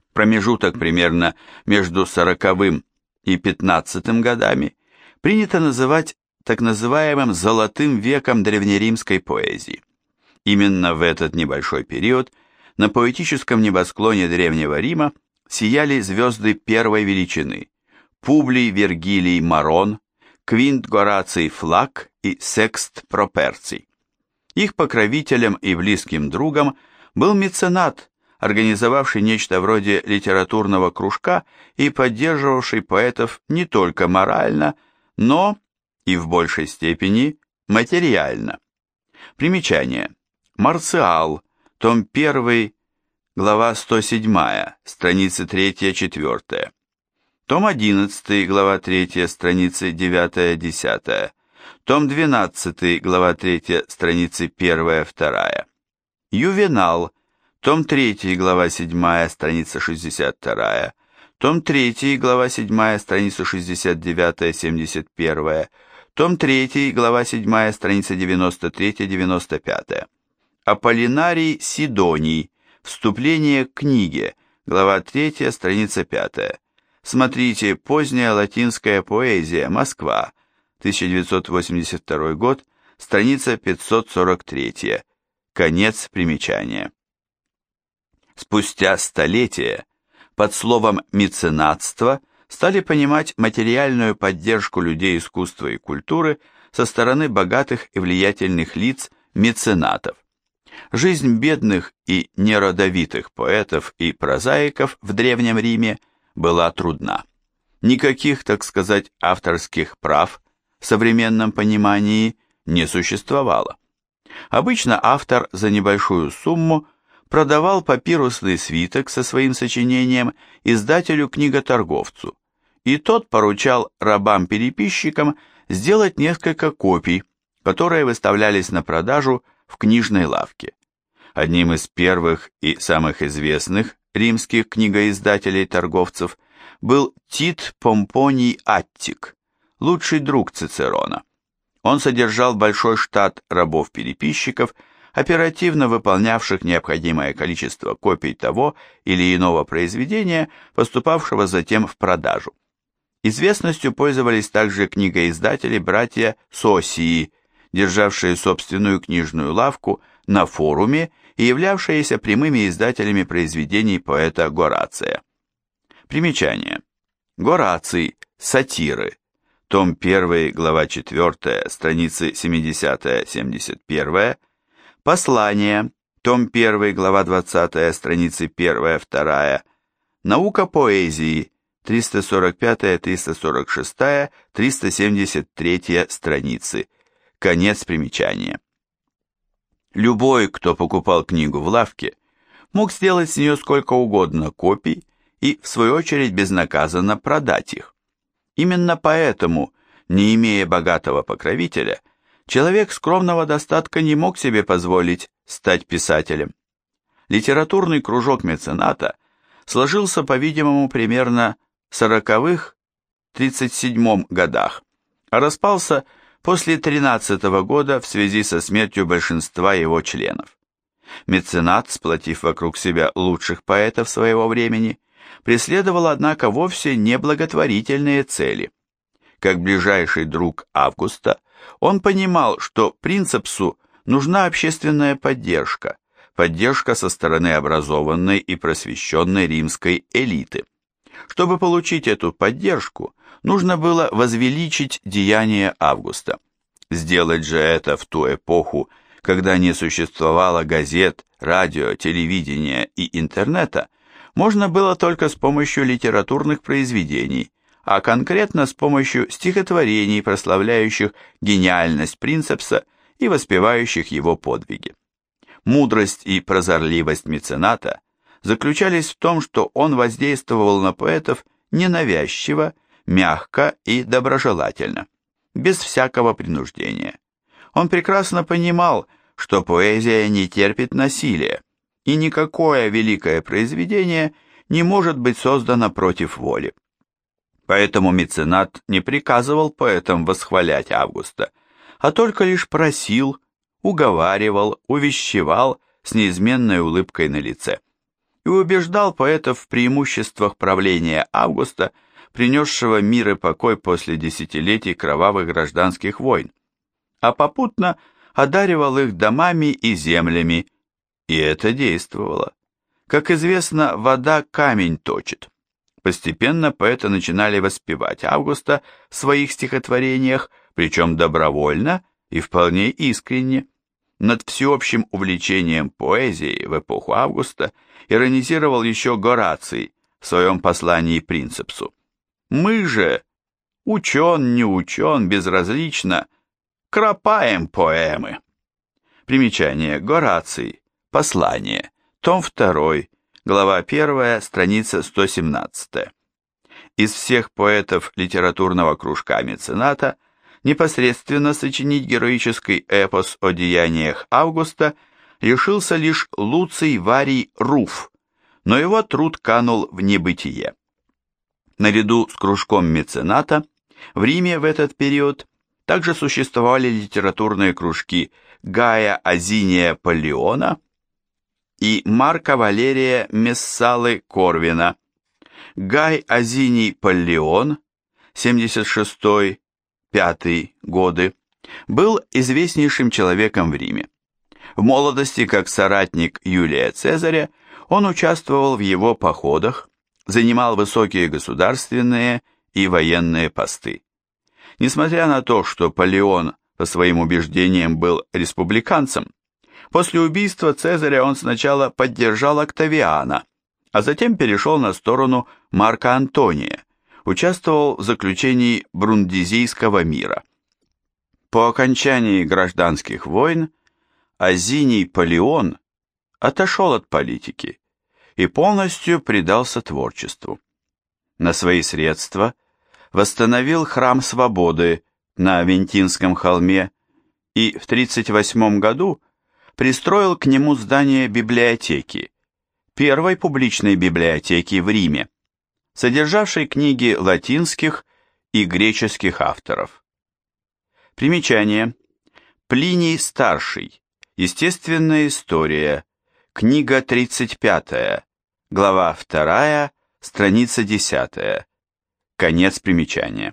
Промежуток примерно между 40-м и 15-м годами принято называть так называемым «золотым веком» древнеримской поэзии. Именно в этот небольшой период на поэтическом небосклоне Древнего Рима сияли звезды первой величины – Публий Вергилий Марон, Квинт Гораций Флак и Секст Проперций. Их покровителем и близким другом был меценат, организовавший нечто вроде литературного кружка и поддерживавший поэтов не только морально, но и в большей степени материально. Примечание. Марциал, том 1, глава 107, страницы 3-4. Том 11, глава 3, страницы 9-10. Том 12, глава 3, страницы 1-2. Ювенал, том 3, глава 7, страница 62. Том 3, глава 7, страница 69-71. Том 3, глава 7, страница 93-95. Аполлинарий Сидоний. Вступление к книге. Глава 3, страница 5. Смотрите «Поздняя латинская поэзия. Москва». 1982 год. Страница 543. Конец примечания. Спустя столетия под словом «меценатство» стали понимать материальную поддержку людей искусства и культуры со стороны богатых и влиятельных лиц меценатов. Жизнь бедных и неродовитых поэтов и прозаиков в Древнем Риме была трудна. Никаких, так сказать, авторских прав в современном понимании не существовало. Обычно автор за небольшую сумму продавал папирусный свиток со своим сочинением издателю-книготорговцу, и тот поручал рабам-переписчикам сделать несколько копий, которые выставлялись на продажу в книжной лавке. Одним из первых и самых известных римских книгоиздателей-торговцев был Тит Помпоний Аттик, лучший друг Цицерона. Он содержал большой штат рабов-переписчиков, оперативно выполнявших необходимое количество копий того или иного произведения, поступавшего затем в продажу. Известностью пользовались также книгоиздатели-братья Сосии, державшие собственную книжную лавку на форуме и являвшиеся прямыми издателями произведений поэта Горация. Примечание. Гораций. Сатиры. Том 1, глава 4, страницы 70-71. Послание. Том 1, глава 20, страницы 1-2. Наука поэзии. 345, 346, 373 страницы. Конец примечания. Любой, кто покупал книгу в лавке, мог сделать с нее сколько угодно копий и, в свою очередь, безнаказанно продать их. Именно поэтому, не имея богатого покровителя, человек скромного достатка не мог себе позволить стать писателем. Литературный кружок мецената сложился, по-видимому, примерно в 40-х, 37 годах, а распался после 13 года в связи со смертью большинства его членов. Меценат, сплотив вокруг себя лучших поэтов своего времени, преследовал, однако, вовсе не благотворительные цели. Как ближайший друг Августа, он понимал, что принцепсу нужна общественная поддержка, поддержка со стороны образованной и просвещенной римской элиты. Чтобы получить эту поддержку, нужно было возвеличить деяния Августа. Сделать же это в ту эпоху, когда не существовало газет, радио, телевидения и интернета, можно было только с помощью литературных произведений, а конкретно с помощью стихотворений, прославляющих гениальность принцепса и воспевающих его подвиги. Мудрость и прозорливость мецената заключались в том, что он воздействовал на поэтов ненавязчиво, мягко и доброжелательно, без всякого принуждения. Он прекрасно понимал, что поэзия не терпит насилия, и никакое великое произведение не может быть создано против воли. Поэтому меценат не приказывал поэтам восхвалять Августа, а только лишь просил, уговаривал, увещевал с неизменной улыбкой на лице. и убеждал поэтов в преимуществах правления Августа, принесшего мир и покой после десятилетий кровавых гражданских войн, а попутно одаривал их домами и землями, и это действовало. Как известно, вода камень точит. Постепенно поэты начинали воспевать Августа в своих стихотворениях, причем добровольно и вполне искренне. Над всеобщим увлечением поэзией в эпоху Августа иронизировал еще Гораций в своем послании Принцепсу. «Мы же, учен, не учен, безразлично, кропаем поэмы». Примечание. Гораций. Послание. Том 2. Глава 1, страница 117. Из всех поэтов литературного кружка мецената непосредственно сочинить героический эпос о деяниях Августа решился лишь Луций Варий Руф, но его труд канул в небытие. Наряду с кружком мецената в Риме в этот период также существовали литературные кружки Гая Азиния Паллиона и Марка Валерия Мессалы Корвина. Гай Азиний Паллион, 76-5 годы, был известнейшим человеком в Риме. В молодости, как соратник Юлия Цезаря, он участвовал в его походах, занимал высокие государственные и военные посты. Несмотря на то, что Паллион по своим убеждениям был республиканцем, после убийства Цезаря он сначала поддержал Октавиана, а затем перешел на сторону Марка Антония, участвовал в заключении Брундизийского мира. По окончании гражданских войн Азиний Паллион отошел от политики и полностью предался творчеству. На свои средства восстановил храм Свободы на Авентинском холме и в 1938 году пристроил к нему здание библиотеки, первой публичной библиотеки в Риме, содержавшей книги латинских и греческих авторов. Примечание. Плиний Старший. Естественная история. Книга 35, глава 2, страница 10. Конец примечания.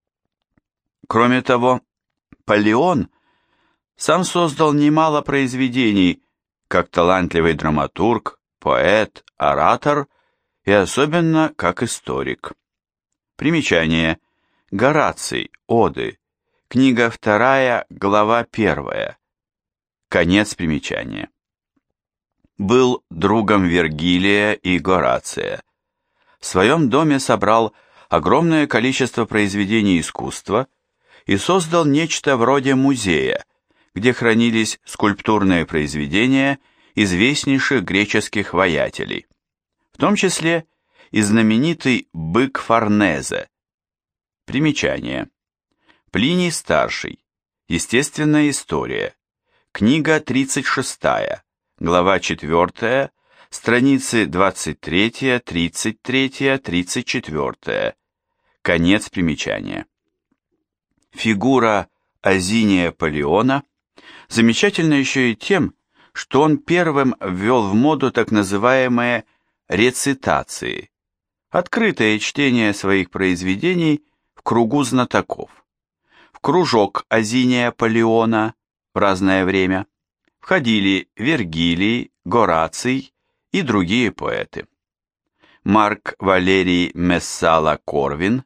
Кроме того, Паллион сам создал немало произведений, как талантливый драматург, поэт, оратор и особенно как историк. Примечание. Гораций. Оды. Книга 2, глава 1. Конец примечания. Был другом Вергилия и Горация. В своем доме собрал огромное количество произведений искусства и создал нечто вроде музея, где хранились скульптурные произведения известнейших греческих воятелей, в том числе и знаменитый бык Форнезе. Примечание. Плиний Старший. Естественная история. Книга 36, глава 4, страницы 23, 33, 34. Конец примечания. Фигура Азиния Паллиона замечательна еще и тем, что он первым ввел в моду так называемые рецитации, открытое чтение своих произведений в кругу знатоков. В кружок Азиния Паллиона в разное время входили Вергилий, Гораций и другие поэты. Марк Валерий Мессала Корвин,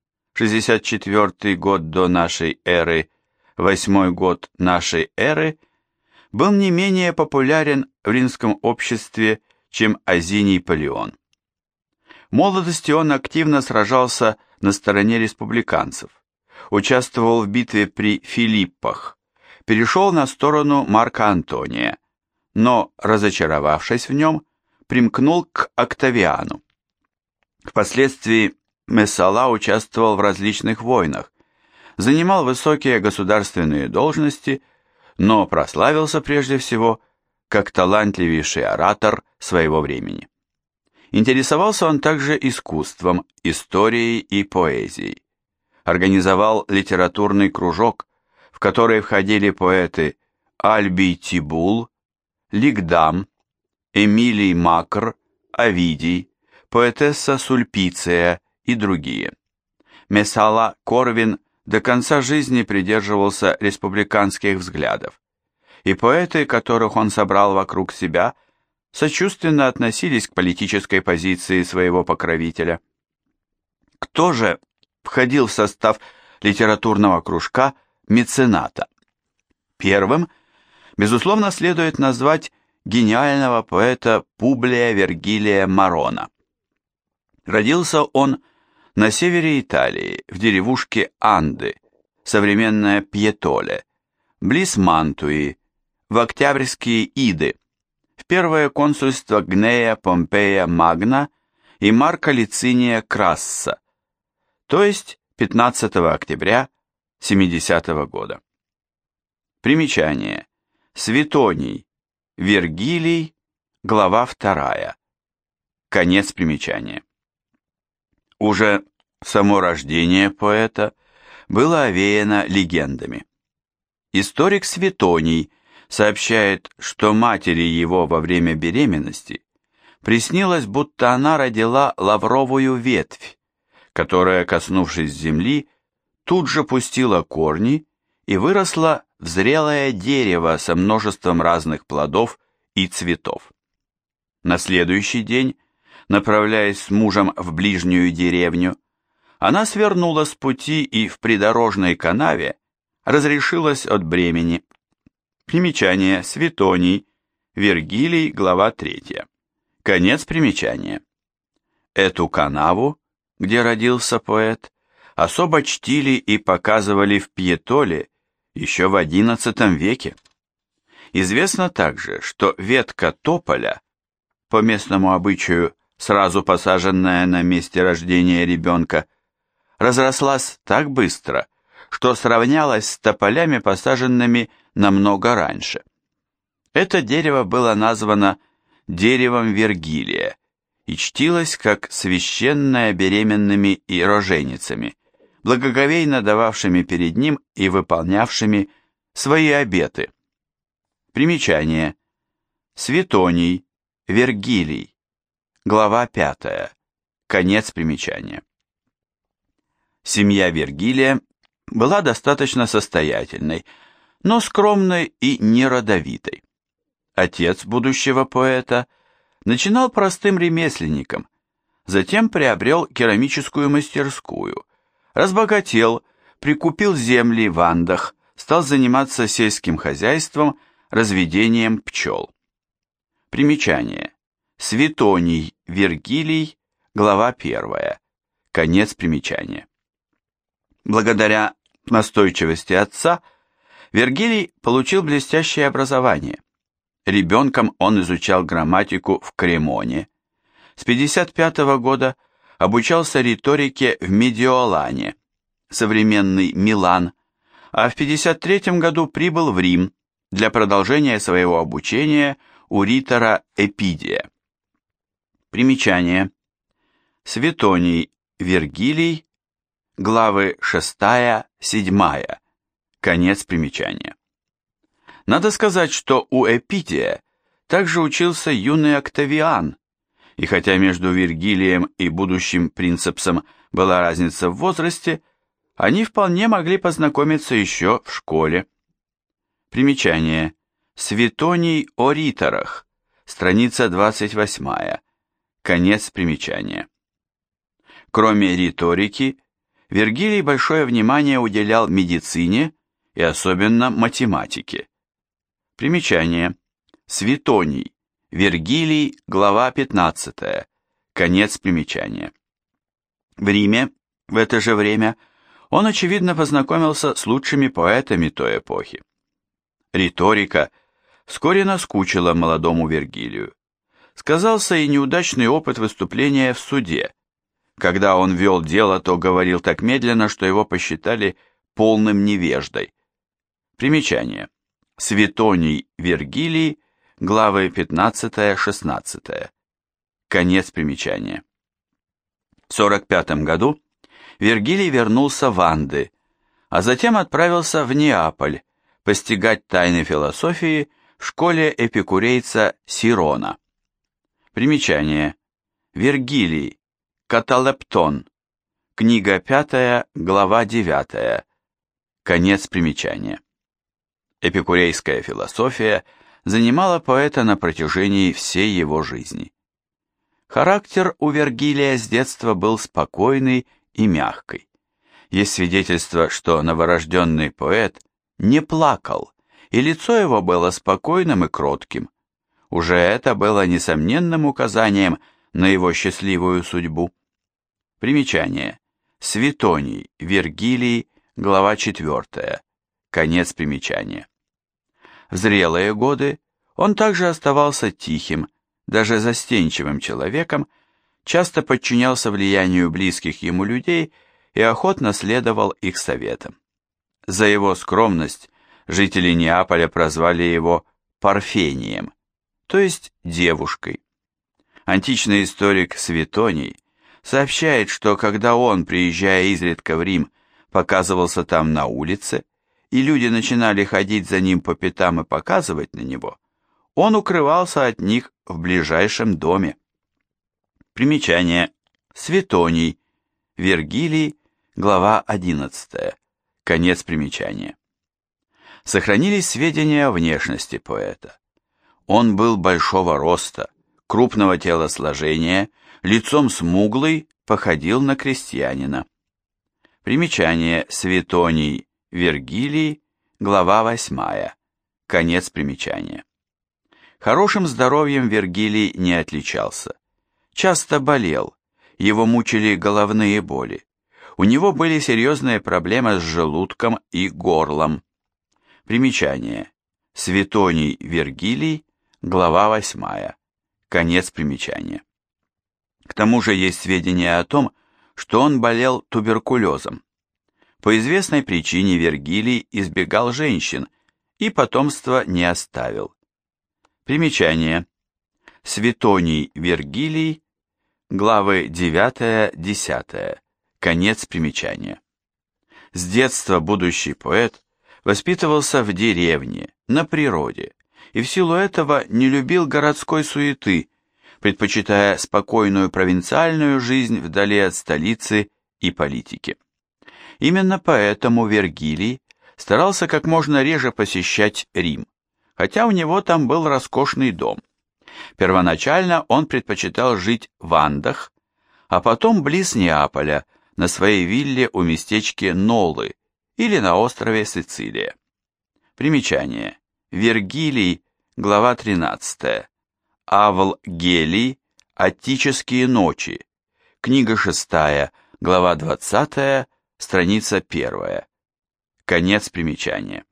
64 год до нашей эры, 8 год нашей эры, был не менее популярен в римском обществе, чем Азиний Паллион. В молодости он активно сражался на стороне республиканцев, участвовал в битве при Филиппах, перешел на сторону Марка Антония, но, разочаровавшись в нем, примкнул к Октавиану. Впоследствии Мессала участвовал в различных войнах, занимал высокие государственные должности, но прославился прежде всего как талантливейший оратор своего времени. Интересовался он также искусством, историей и поэзией. Организовал литературный кружок, в который входили поэты Альбий Тибул, Лигдам, Эмилий Макр, Овидий, поэтесса Сульпиция и другие. Мессала Корвин до конца жизни придерживался республиканских взглядов, и поэты, которых он собрал вокруг себя, сочувственно относились к политической позиции своего покровителя. Кто же входил в состав литературного кружка мецената? Первым, безусловно, следует назвать гениального поэта Публия Вергилия Марона. Родился он на севере Италии, в деревушке Анды, современная Пьетоле, близ Мантуи, в октябрьские Иды, в первое консульство Гнея Помпея Магна и Марка Лициния Красса, то есть 15 октября 70 года. Примечание. Светоний, Вергилий, глава 2. Конец примечания. Уже само рождение поэта было овеяно легендами. Историк Светоний сообщает, что матери его во время беременности приснилось, будто она родила лавровую ветвь, которая, коснувшись земли, тут же пустила корни и выросла в зрелое дерево со множеством разных плодов и цветов. На следующий день, направляясь с мужем в ближнюю деревню, она свернула с пути и в придорожной канаве разрешилась от бремени. Примечание. Светоний, Вергилий, глава 3. Конец примечания. Эту канаву, где родился поэт, особо чтили и показывали в Пьетоле еще в XI веке. Известно также, что ветка тополя, по местному обычаю сразу посаженная на месте рождения ребенка, разрослась так быстро, что сравнялась с тополями, посаженными намного раньше. Это дерево было названо деревом Вергилия и чтилось как священное беременными и роженицами, благоговейно дававшими перед ним и выполнявшими свои обеты. Примечание. Светоний, Вергилий, глава 5. Конец примечания. Семья Вергилия была достаточно состоятельной, но скромной и неродовитой. Отец будущего поэта начинал простым ремесленником, затем приобрел керамическую мастерскую, разбогател, прикупил земли в Андах, стал заниматься сельским хозяйством, разведением пчел. Примечание. Светоний, Вергилий, глава 1. Конец примечания. Благодаря настойчивости отца Вергилий получил блестящее образование. Ребенком он изучал грамматику в Кремоне. С 55 года обучался риторике в Медиолане, современный Милан, а в 53 году прибыл в Рим для продолжения своего обучения у ритора Эпидия. Примечание. Светоний, Вергилий, главы 6-7. Конец примечания. Надо сказать, что у Эпидия также учился юный Октавиан, и хотя между Вергилием и будущим принцепсом была разница в возрасте, они вполне могли познакомиться еще в школе. Примечание. Светоний о риторах, страница 28. Конец примечания. Кроме риторики, Вергилий большое внимание уделял медицине и особенно математике. Примечание. Светоний, Вергилий, глава 15. Конец примечания. В Риме в это же время он, очевидно, познакомился с лучшими поэтами той эпохи. Риторика вскоре наскучила молодому Вергилию. Сказался и неудачный опыт выступления в суде. Когда он вел дело, то говорил так медленно, что его посчитали полным невеждой. Примечание. Светоний, Вергилий, главы 15-16. Конец примечания. В 45 году Вергилий вернулся в Анды, а затем отправился в Неаполь постигать тайны философии в школе эпикурейца Сирона. Примечание. Вергилий, Каталептон, книга 5, глава 9, конец примечания. Эпикурейская философия занимала поэта на протяжении всей его жизни. Характер у Вергилия с детства был спокойный и мягкий. Есть свидетельство, что новорожденный поэт не плакал, и лицо его было спокойным и кротким. Уже это было несомненным указанием на его счастливую судьбу. Примечание. Светоний, Вергилий, глава 4, конец примечания. В зрелые годы он также оставался тихим, даже застенчивым человеком, часто подчинялся влиянию близких ему людей и охотно следовал их советам. За его скромность жители Неаполя прозвали его Парфением, то есть девушкой. Античный историк Светоний сообщает, что когда он, приезжая изредка в Рим, показывался там на улице, и люди начинали ходить за ним по пятам и показывать на него, он укрывался от них в ближайшем доме. Примечание. Светоний, Вергилий, глава 11, конец примечания. Сохранились сведения о внешности поэта. Он был большого роста, крупного телосложения, лицом смуглый, походил на крестьянина. Примечание. Светоний, Вергилий, глава 8, конец примечания. Хорошим здоровьем Вергилий не отличался. Часто болел, его мучили головные боли. У него были серьезные проблемы с желудком и горлом. Примечание. Светоний, Вергилий, глава 8, конец примечания. К тому же есть сведения о том, что он болел туберкулезом. По известной причине Вергилий избегал женщин и потомства не оставил. Примечание. Светоний, Вергилий, главы 9-10, конец примечания. С детства будущий поэт воспитывался в деревне, на природе, и в силу этого не любил городской суеты, предпочитая спокойную провинциальную жизнь вдали от столицы и политики. Именно поэтому Вергилий старался как можно реже посещать Рим, хотя у него там был роскошный дом. Первоначально он предпочитал жить в Андах, а потом близ Неаполя, на своей вилле у местечка Нолы или на острове Сицилия. Примечание. Вергилий, глава 13. Авл Гелий, Аттические ночи, книга 6, глава 20, страница 1. Конец примечания.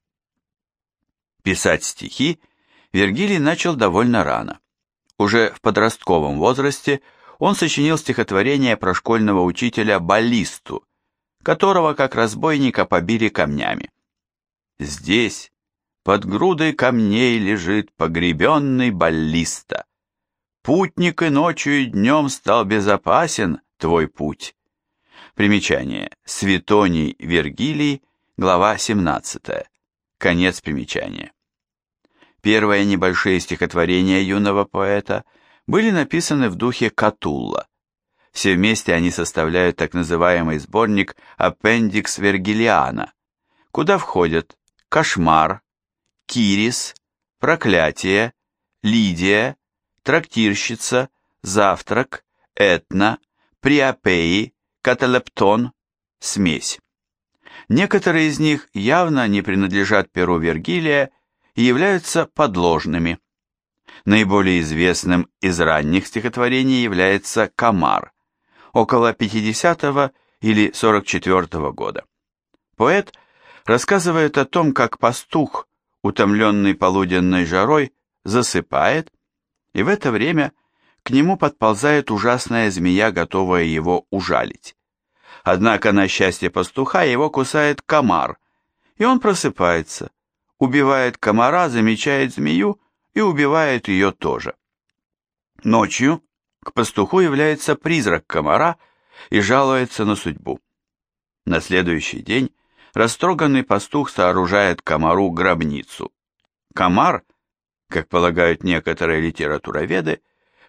Писать стихи Вергилий начал довольно рано. Уже в подростковом возрасте он сочинил стихотворение про школьного учителя Баллисту, которого как разбойника побили камнями. Здесь, под грудой камней, лежит погребенный Баллиста. Путник, и ночью, и днем стал безопасен твой путь. Примечание. Светоний, Вергилий, глава 17. Конец примечания. Первые небольшие стихотворения юного поэта были написаны в духе Катулла. Все вместе они составляют так называемый сборник «Аппендикс Вергилиана», куда входят «Кошмар», «Кирис», «Проклятие», «Лидия», «Трактирщица», «Завтрак», «Этна», «Приапеи», «Каталептон», «Смесь». Некоторые из них явно не принадлежат перу Вергилия и являются подложными. Наиболее известным из ранних стихотворений является «Комар», около 50 или 44 года. Поэт рассказывает о том, как пастух, утомленный полуденной жарой, засыпает, и в это время к нему подползает ужасная змея, готовая его ужалить. Однако, на счастье пастуха, его кусает комар, и он просыпается, убивает комара, замечает змею и убивает ее тоже. Ночью к пастуху является призрак комара и жалуется на судьбу. На следующий день растроганный пастух сооружает комару гробницу. Комар, как полагают некоторые литературоведы,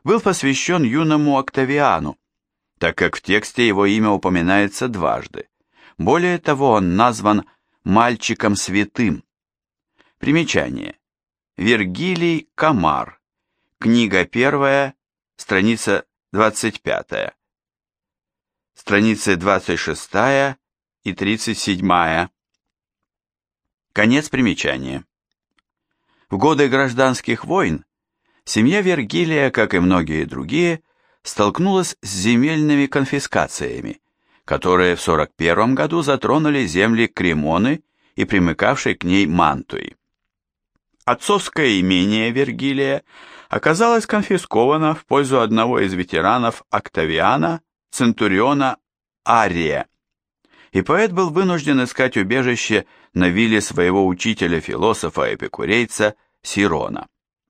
был посвящен юному Октавиану, так как в тексте его имя упоминается дважды. Более того, он назван «мальчиком святым». Примечание. Вергилий Комар. Книга 1, страница 25. Страницы 26 и 37. Конец примечания. В годы гражданских войн семья Вергилия, как и многие другие, столкнулась с земельными конфискациями, которые в 41 году затронули земли Кремоны и примыкавшей к ней Мантуи. Отцовское имение Вергилия оказалось конфисковано в пользу одного из ветеранов Октавиана, центуриона Ария, и поэт был вынужден искать убежище на вилле своего учителя-философа-эпикурейца Сирона.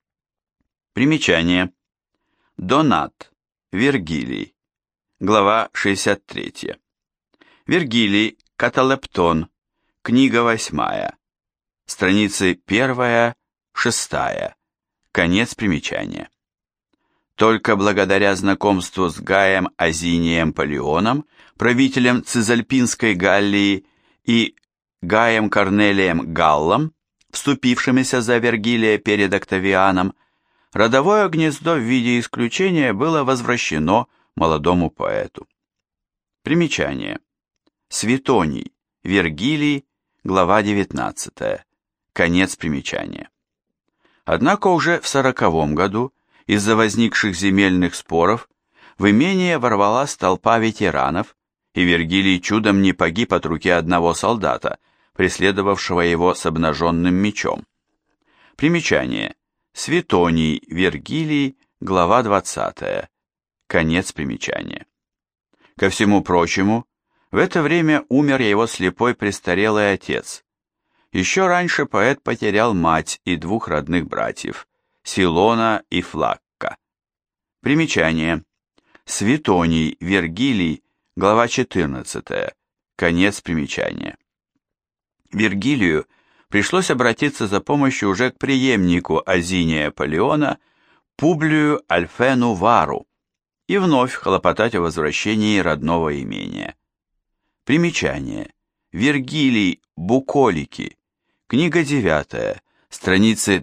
Примечание. Донат. Вергилий. Глава 63. Вергилий. Каталептон. Книга 8. Страницы 1, 6. Конец примечания. Только благодаря знакомству с Гаем Азинием Паллионом, правителем Цизальпинской Галлии, и Гаем Корнелием Галлом, вступившимися за Вергилия перед Октавианом, родовое гнездо в виде исключения было возвращено молодому поэту. Примечание. Светоний. Вергилий. Глава 19. Конец примечания. Однако уже в 40 году из-за возникших земельных споров в имение ворвалась толпа ветеранов, и Вергилий чудом не погиб от руки одного солдата, преследовавшего его с обнаженным мечом. Примечание. Светоний. Вергилий. Глава 20. Конец примечания. Ко всему прочему, в это время умер его слепой престарелый отец. Еще раньше поэт потерял мать и двух родных братьев, Силона и Флакка. Примечание. Светоний. Вергилий. Глава 14. Конец примечания. Вергилию пришлось обратиться за помощью уже к преемнику Азиния Паллиона, Публию Альфену Вару, и вновь хлопотать о возвращении родного имения. Примечание. Вергилий. Буколики. Книга 9. Страницы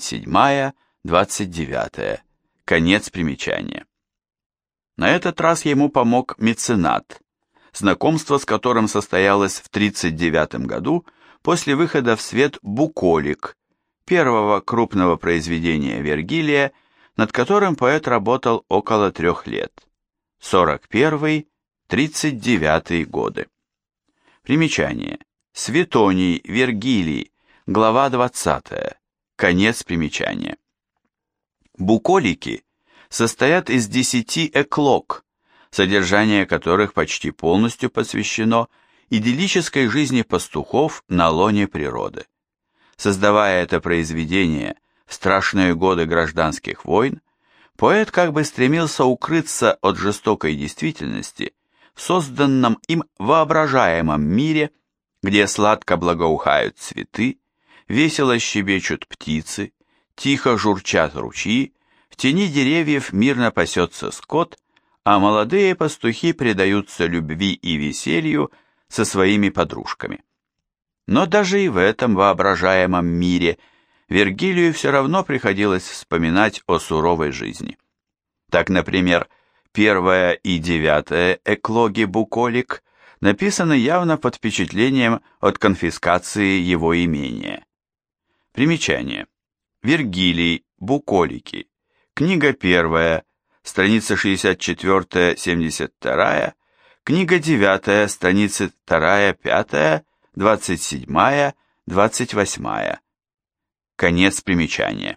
27-29. Конец примечания. На этот раз ему помог меценат, знакомство с которым состоялось в 1939 году после выхода в свет «Буколик», первого крупного произведения Вергилия, над которым поэт работал около 3 лет. 41-39 годы. Примечание. Светоний. Вергилий. Глава 20. Конец примечания. Буколики состоят из 10 эклог, содержание которых почти полностью посвящено идиллической жизни пастухов на лоне природы. Создавая это произведение в страшные годы гражданских войн, поэт как бы стремился укрыться от жестокой действительности в созданном им воображаемом мире, где сладко благоухают цветы, весело щебечут птицы, тихо журчат ручьи, в тени деревьев мирно пасется скот, а молодые пастухи предаются любви и веселью со своими подружками. Но даже и в этом воображаемом мире Вергилию все равно приходилось вспоминать о суровой жизни. Так, например, 1 и 9 эклоги «Буколик» написаны явно под впечатлением от конфискации его имения. Примечание. Вергилий. Буколики. Книга 1. Страница 64-72. Книга 9. Страницы 2-5, 27-28. Конец примечания.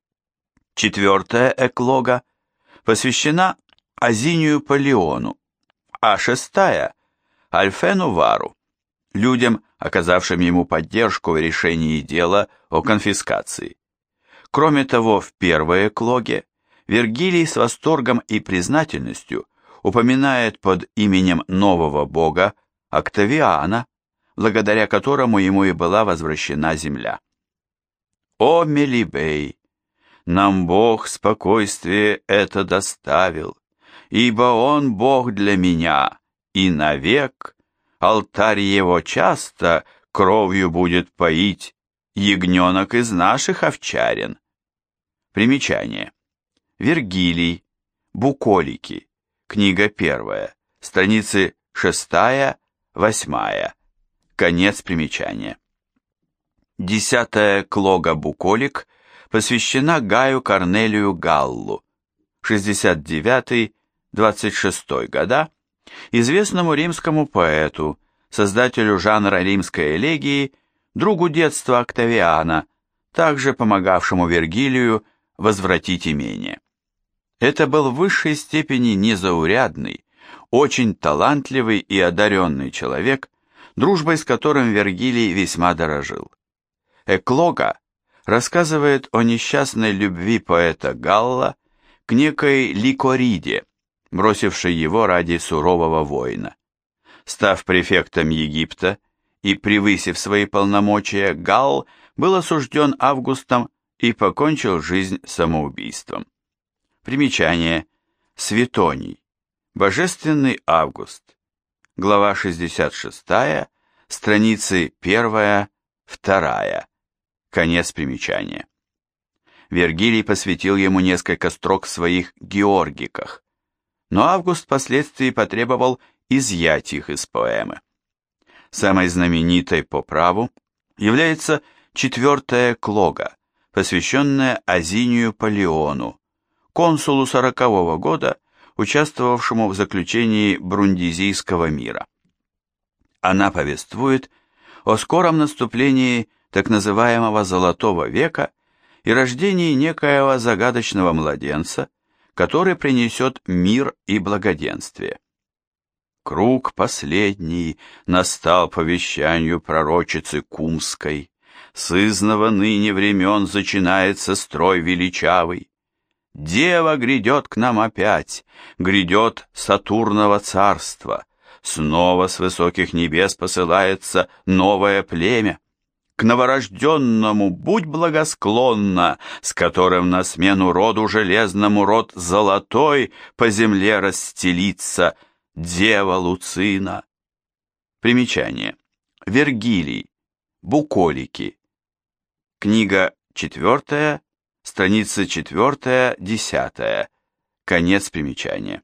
4 эклога посвящена Азинию Паллиону, а 6 – Альфену Вару, людям, оказавшим ему поддержку в решении дела о конфискации. Кроме того, в 1 эклоге Вергилий с восторгом и признательностью упоминает под именем нового бога Октавиана, благодаря которому ему и была возвращена земля. О Мелибей! нам Бог спокойствие это доставил, ибо Он Бог для меня, и навек алтарь Его часто кровью будет поить ягненок из наших овчарин. Примечание. Вергилий, Буколики, книга 1, страницы 6-8, конец примечания. 10-я клога Буколик посвящена Гаю Корнелию Галлу, 69-26 года, известному римскому поэту, создателю жанра римской элегии, другу детства Октавиана, также помогавшему Вергилию возвратить имение. Это был в высшей степени незаурядный, очень талантливый и одаренный человек, дружбой с которым Вергилий весьма дорожил. Эклога рассказывает о несчастной любви поэта Галла к некой Ликориде, бросившей его ради сурового воина. Став префектом Египта и превысив свои полномочия, Галл был осужден Августом и покончил жизнь самоубийством. Примечание. Светоний. Божественный Август. Глава 66, страницы 1-2. Конец примечания. Вергилий посвятил ему несколько строк в своих Георгиках, но Август впоследствии потребовал изъять их из поэмы. Самой знаменитой по праву является 4-я клога, посвященная Азинию Паллиону, консулу 40-го года, участвовавшему в заключении Брундизийского мира. Она повествует о скором наступлении так называемого Золотого века и рождении некоего загадочного младенца, который принесет мир и благоденствие. Круг последний настал по вещанию пророчицы Кумской. Сызного ныне времен зачинается строй величавый. Дева грядет к нам опять, грядет Сатурново царство. Снова с высоких небес посылается новое племя. К новорожденному будь благосклонна, с которым на смену роду железному род золотой по земле расстелится Дева Луцина. Примечание. Вергилий. Буколики. Книга 4, страница 4-10. Конец примечания.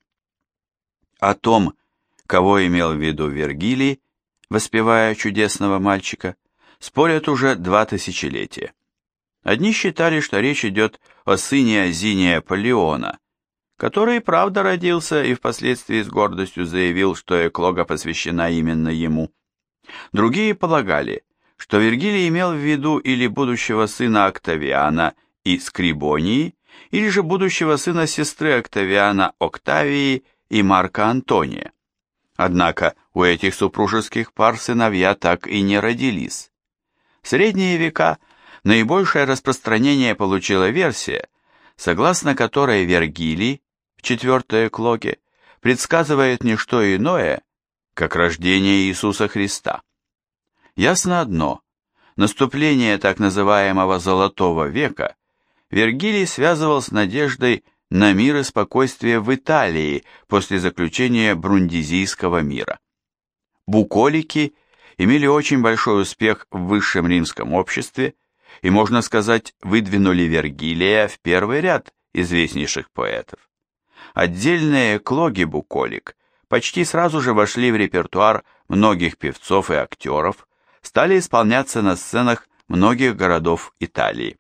О том, кого имел в виду Вергилий, воспевая чудесного мальчика, спорят уже 2 тысячелетия. Одни считали, что речь идет о сыне Азиния Паллиона, который правда родился и впоследствии с гордостью заявил, что эклога посвящена именно ему. Другие полагали, что Вергилий имел в виду или будущего сына Октавиана и Скрибонии, или же будущего сына сестры Октавиана Октавии и Марка Антония. Однако у этих супружеских пар сыновья так и не родились. В средние века наибольшее распространение получила версия, согласно которой Вергилий в 4-й эклоге предсказывает не что иное, как рождение Иисуса Христа. Ясно одно, наступление так называемого Золотого века Вергилий связывал с надеждой на мир и спокойствие в Италии после заключения Брундизийского мира. Буколики имели очень большой успех в высшем римском обществе и, можно сказать, выдвинули Вергилия в первый ряд известнейших поэтов. Отдельные эклоги Буколик почти сразу же вошли в репертуар многих певцов и актеров, стали исполняться на сценах многих городов Италии.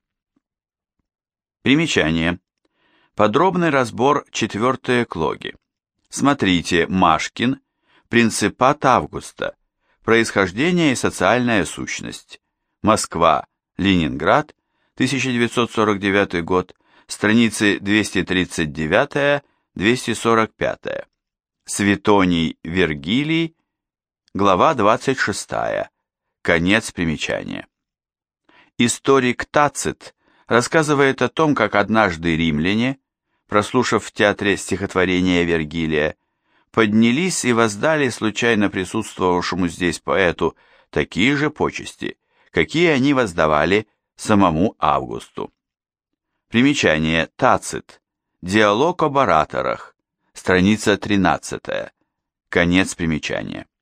Примечание. Подробный разбор 4-й эклоги. Смотрите Машкин, Принципат Августа, Происхождение и социальная сущность. Москва, Ленинград, 1949 год, страницы 239-245. Светоний Вергилий, глава 26. Конец примечания. Историк Тацит рассказывает о том, как однажды римляне, прослушав в театре стихотворение Вергилия, поднялись и воздали случайно присутствовавшему здесь поэту такие же почести, какие они воздавали самому Августу. Примечание. Тацит. Диалог об ораторах. Страница 13. Конец примечания.